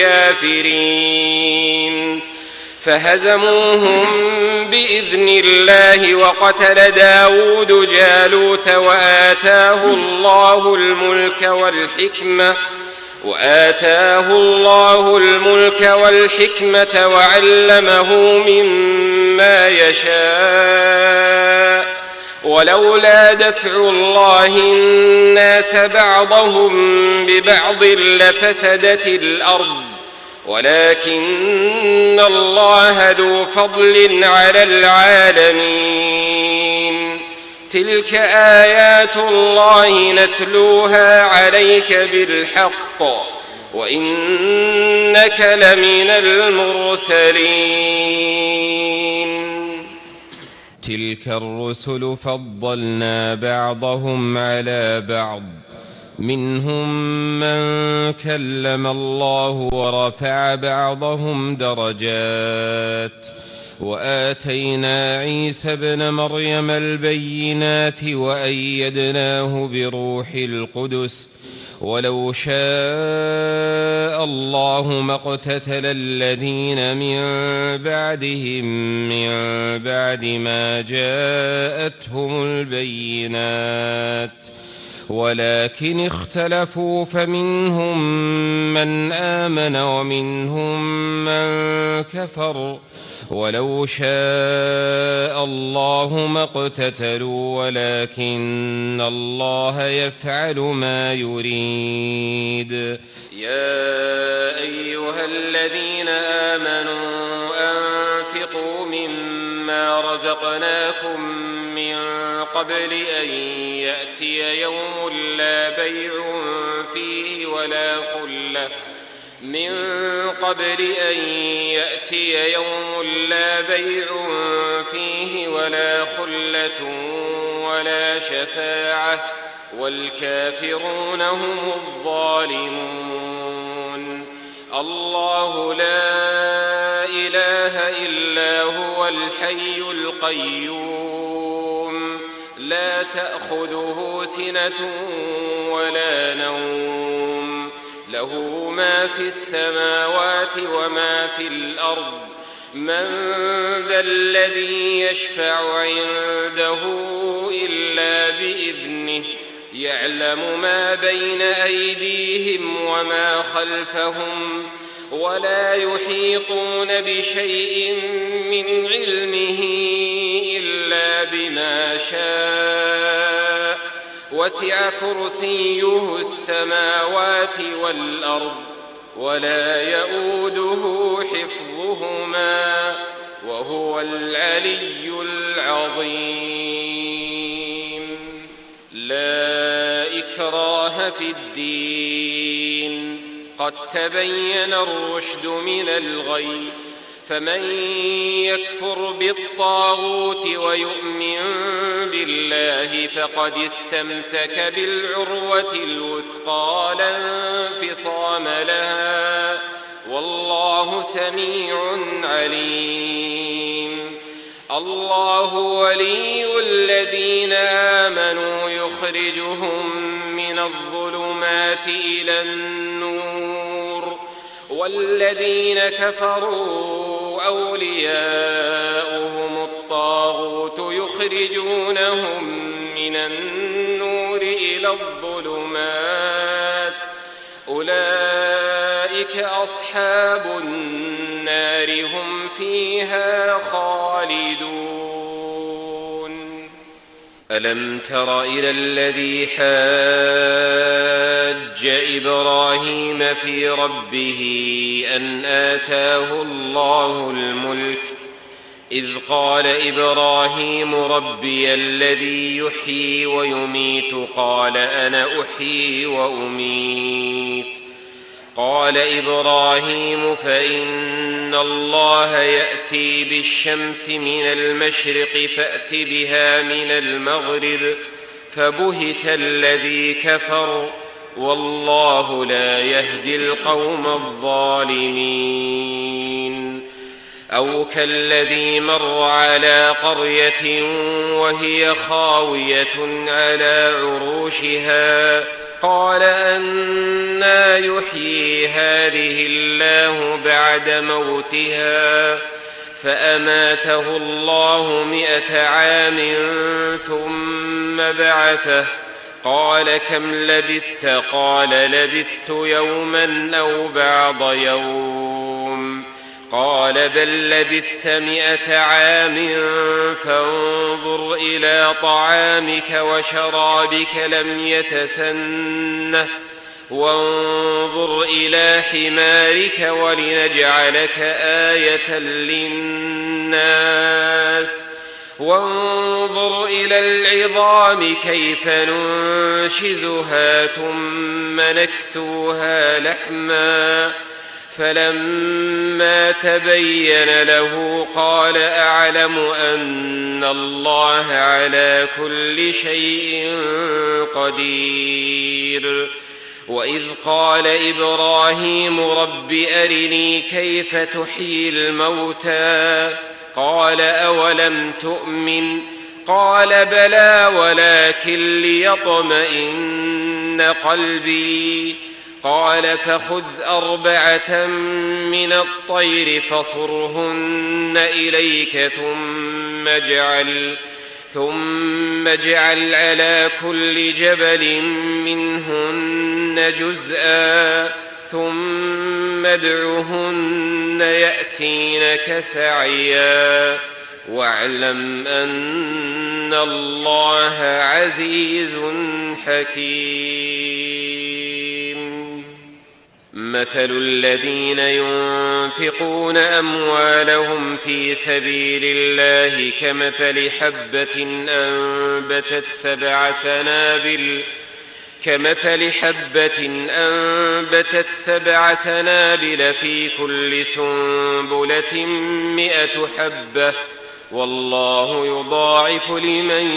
الكافرين. فهزموهم بإذن الله وقتل داود جالوت وآتاه الله الملك والحكمة وآتاه الله الملك والحكمة وعلمه مما يشاء ولولا دفع الله الناس بعضهم ببعض لفسدت الأرض ولكن الله ذو فضل على العالمين. تلك آيات الله نتلوها عليك بالحق وإنك لمن المرسلين. تلك الرسل فضلنا بعضهم على بعض منهم من كلم الله ورفع بعضهم درجات وآتينا عيسى ابن مريم البينات وأيدناه بروح القدس ولو شاء الله ما اقتتل الذين من بعدهم من بعد ما جاءتهم البينات ولكن اختلفوا فمنهم من آمن ومنهم من كفر ولو شاء الله ما اقتتلوا ولكن الله يفعل ما يريد. يا أيها الذين آمنوا أنفقوا مما رزقناكم من قبل أن يأتي يوم لا بيع فيه ولا خلة من قبل أن يأتي يوم لا بيع فيه ولا خلة ولا شفاعة والكافرون هم الظالمون. الله لا إله إلا هو الحي القيوم لا تأخذه سنة ولا نوم له ما في السماوات وما في الأرض من ذا الذي يشفع عنده إلا بإذنه يعلم ما بين أيديهم وما خلفهم ولا يحيطون بشيء من علمه إلا بما شاء وسع كرسيه السماوات والأرض ولا يؤوده حفظهما وهو العلي العظيم. لا إكراه في الدين قد تبين الرشد من الغي فمن يكفر بالطاغوت ويؤمن بالله فقد استمسك بالعروة الوثقى لا انفصام لها والله سميع عليم. الله ولي الذين آمنوا يخرجهم من الظلمات إلى النور والذين كفروا أولياؤهم الطاغوت يخرجونهم من النور إلى الظلمات أولئك أولئك أصحاب النار هم فيها خالدون. ألم تر إلى الذي حاج إبراهيم في ربه أن آتاه الله الملك إذ قال إبراهيم ربي الذي يحيي ويميت قال أنا أحيي وأميت قال إبراهيم فإن الله يأتي بالشمس من المشرق فأت بها من المغرب فبهت الذي كفر والله لا يهدي القوم الظالمين. أو كالذي مر على قرية وهي خاوية على عروشها قال أنى يحيي هذه الله بعد موتها فأماته الله مئة عام ثم بعثه قال كم لبثت قال لبثت يوما أو بعض يوم قال بل لبثت مئة عام فانظر إلى طعامك وشرابك لم يتسنه وانظر إلى حمارك ولنجعلك آية للناس وانظر إلى العظام كيف ننشزها ثم نكسوها لحما فلما تبين له قال أعلم أن الله على كل شيء قدير. وإذ قال إبراهيم رب أرني كيف تحيي الموتى قال أولم تؤمن قال بلى ولكن ليطمئن قلبي قال فخذ أربعة من الطير فصرهن إليك ثم اجعل ثم اجعل على كل جبل منهن جزءا ثم ادعهن يأتينك سعيا واعلم أن الله عزيز حكيم. مثل الذين ينفقون أموالهم في سبيل الله كمثل حبة أنبتت سبع سنابل كمثل حبة أنبتت سبع سنابل في كل سنبلة مئة حبة والله يضاعف لمن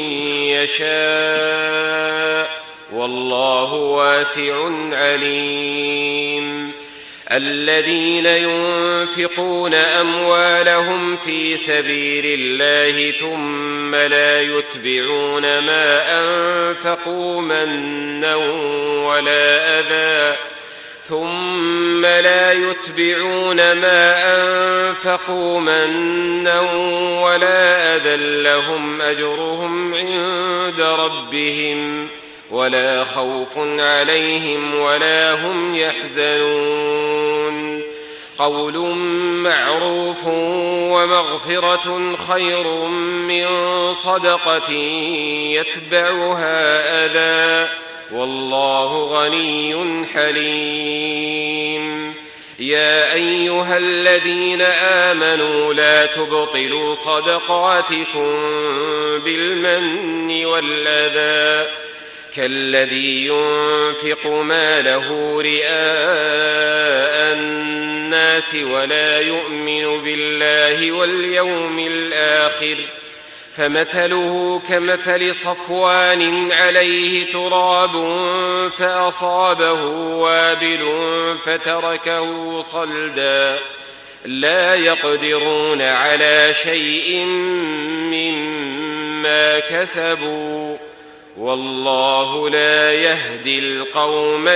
يشاء والله واسع عليم. الذين ينفقون أموالهم في سبيل الله ثم لا يتبعون ما أنفقوا منا ولا أذى ثم لا يتبعون ما أنفقوا منا ولا أذى لهم أجرهم عند ربهم ولا خوف عليهم ولا هم يحزنون. قول معروف ومغفرة خير من صدقة يتبعها أذى والله غني حليم. يا أيها الذين آمنوا لا تبطلوا صدقاتكم بالمن والأذى كالذي ينفق ماله رئاء الناس ولا يؤمن بالله واليوم الآخر فمثله كمثل صفوان عليه تراب فأصابه وابل فتركه صلدا لا يقدرون على شيء مما كسبوا والله لا يهدي القوم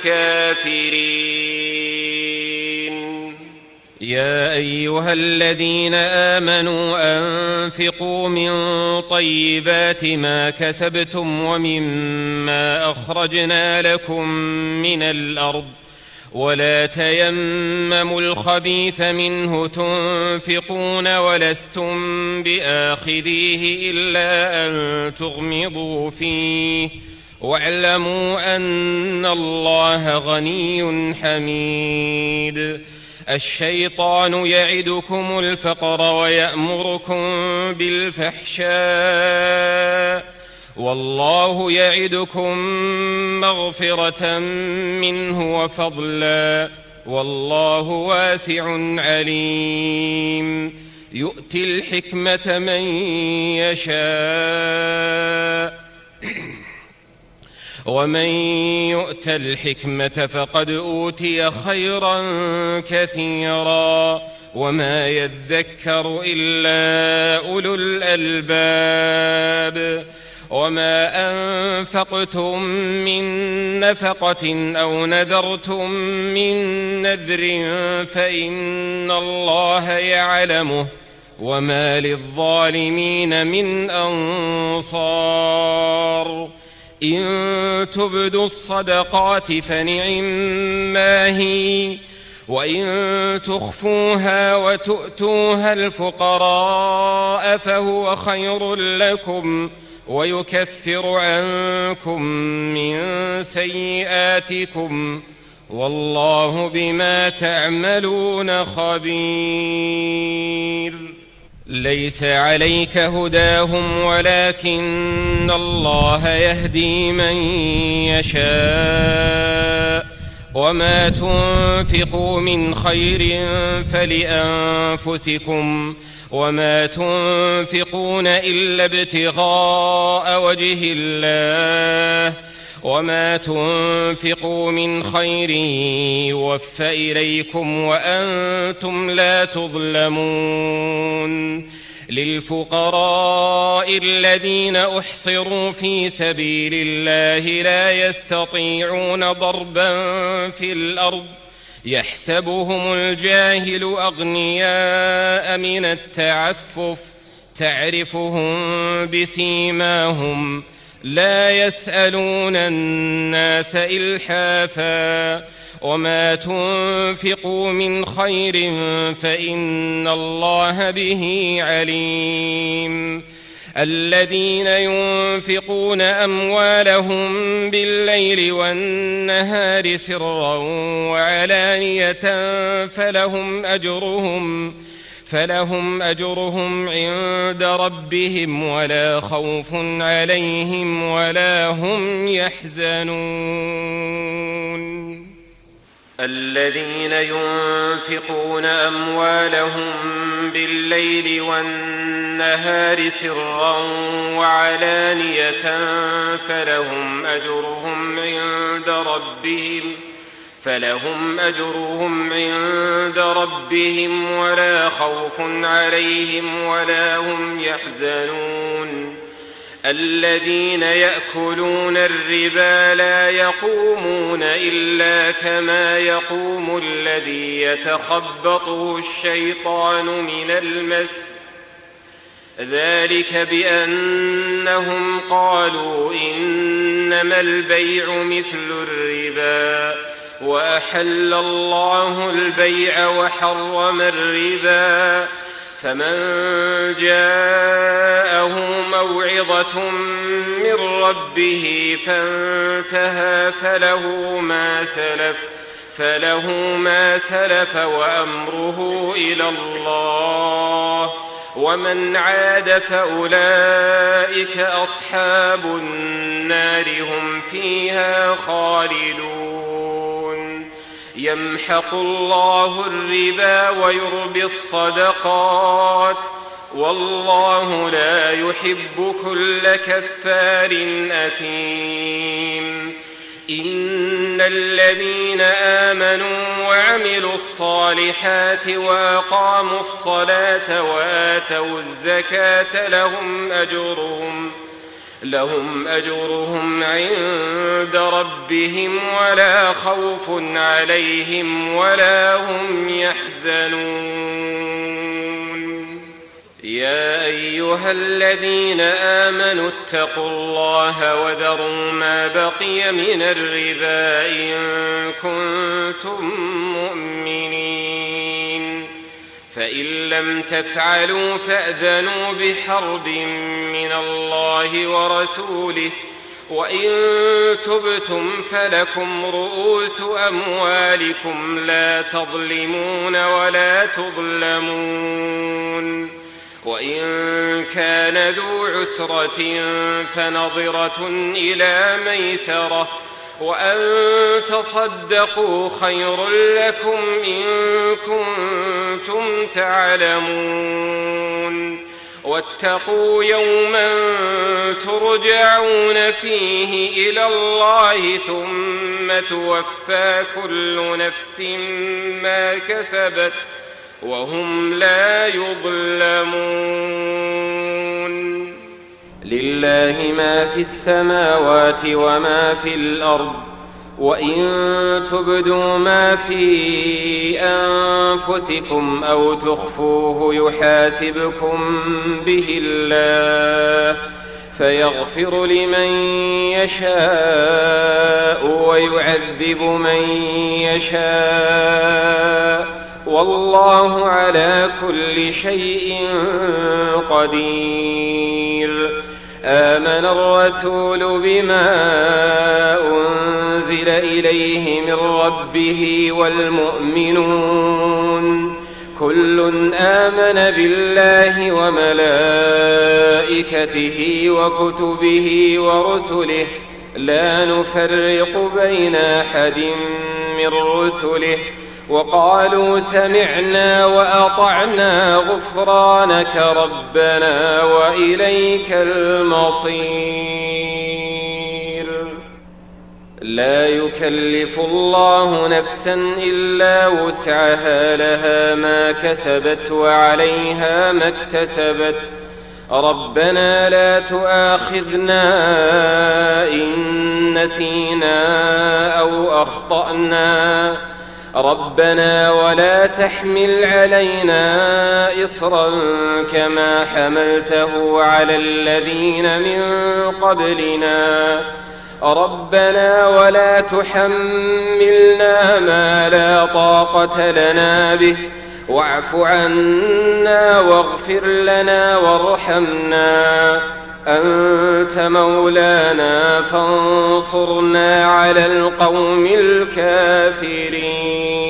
الكافرين. يا أيها الذين آمنوا أنفقوا من طيبات ما كسبتم ومما أخرجنا لكم من الأرض ولا تيمموا الخبيث منه تنفقون ولستم بآخذيه إلا أن تغمضوا فيه واعلموا أن الله غني حميد. الشيطان يعدكم الفقر ويأمركم بالفحشاء والله يعدكم مغفرة منه وفضلا والله واسع عليم. يؤتي الحكمة من يشاء ومن يؤت الحكمة فقد أوتي خيرا كثيرا وما يذكر إلا أولو الألباب. وما أنفقتم من نفقة أو نذرتم من نذر فإن الله يعلمه وما للظالمين من أنصار. إن تبدوا الصدقات فنعما هي وإن تخفوها وتؤتوها الفقراء فهو خير لكم ويكفر عنكم من سيئاتكم والله بما تعملون خبير. ليس عليك هداهم ولكن الله يهدي من يشاء وما تنفقوا من خير فلأنفسكم وما تنفقون إلا ابتغاء وجه الله وما تنفقوا من خير يوفى إليكم وأنتم لا تظلمون. للفقراء الذين أحصروا في سبيل الله لا يستطيعون ضربا في الأرض يحسبهم الجاهل أغنياء من التعفف تعرفهم بسيماهم لا يسألون الناس إلحافا وما تنفقوا من خير فإن الله به عليم. الذين ينفقون أموالهم بالليل والنهار سرا وعلانية فلهم أجرهم فلهم أجرهم عند ربهم ولا خوف عليهم ولا هم يحزنون. الذين ينفقون أموالهم بالليل والنهار سرا وعلانية فلهم أجرهم عند ربهم فلهم أجرهم عند ربهم ولا خوف عليهم ولا هم يحزنون. الذين يأكلون الربا لا يقومون إلا كما يقوم الذي يتخبطه الشيطان من المس ذلك بأنهم قالوا إنما البيع مثل الربا وأحل الله البيع وحرم الربا فمن جاءه موعظة من ربه فانتهى فله ما سلف فله ما سلف وأمره إلى الله ومن عاد فأولئك أصحاب النار هم فيها خالدون. يمحق الله الربا ويربي الصدقات والله لا يحب كل كفار أثيم. إن الذين آمنوا وعملوا الصالحات وأقاموا الصلاة وآتوا الزكاة لهم أجرهم لهم أجرهم عند ربهم ولا خوف عليهم ولا هم يحزنون. يا أيها الذين آمنوا اتقوا الله وذروا ما بقي من الربا إن كنتم مؤمنين فإن لم تفعلوا فأذنوا بحرب من الله ورسوله وإن تبتم فلكم رؤوس أموالكم لا تظلمون ولا تظلمون وإن كان ذو عسرة فنظرة إلى ميسرة وأن تصدقوا خير لكم إن كنتم تعلمون واتقوا يوما ترجعون فيه إلى الله ثم توفى كل نفس ما كسبت وهم لا يظلمون لله ما في السماوات وما في الأرض وإن تبدوا ما في أنفسكم أو تخفوه يحاسبكم به الله فيغفر لمن يشاء ويعذب من يشاء والله على كل شيء قدير. آمن الرسول بما أنزل إليه من ربه والمؤمنون كل آمن بالله وملائكته وكتبه ورسله لا نفرق بين أحد من رسله وقالوا سمعنا وأطعنا غفرانك ربنا وإليك المصير. لا يكلف الله نفسا إلا وسعها لها ما كسبت وعليها ما اكتسبت ربنا لا تؤاخذنا إن نسينا أو أخطأنا ربنا ولا تحمل علينا إصرا كما حملته على الذين من قبلنا ربنا ولا تحملنا ما لا طاقة لنا به واعف عنا واغفر لنا وارحمنا أنت مولانا فانصرنا على القوم الكافرين.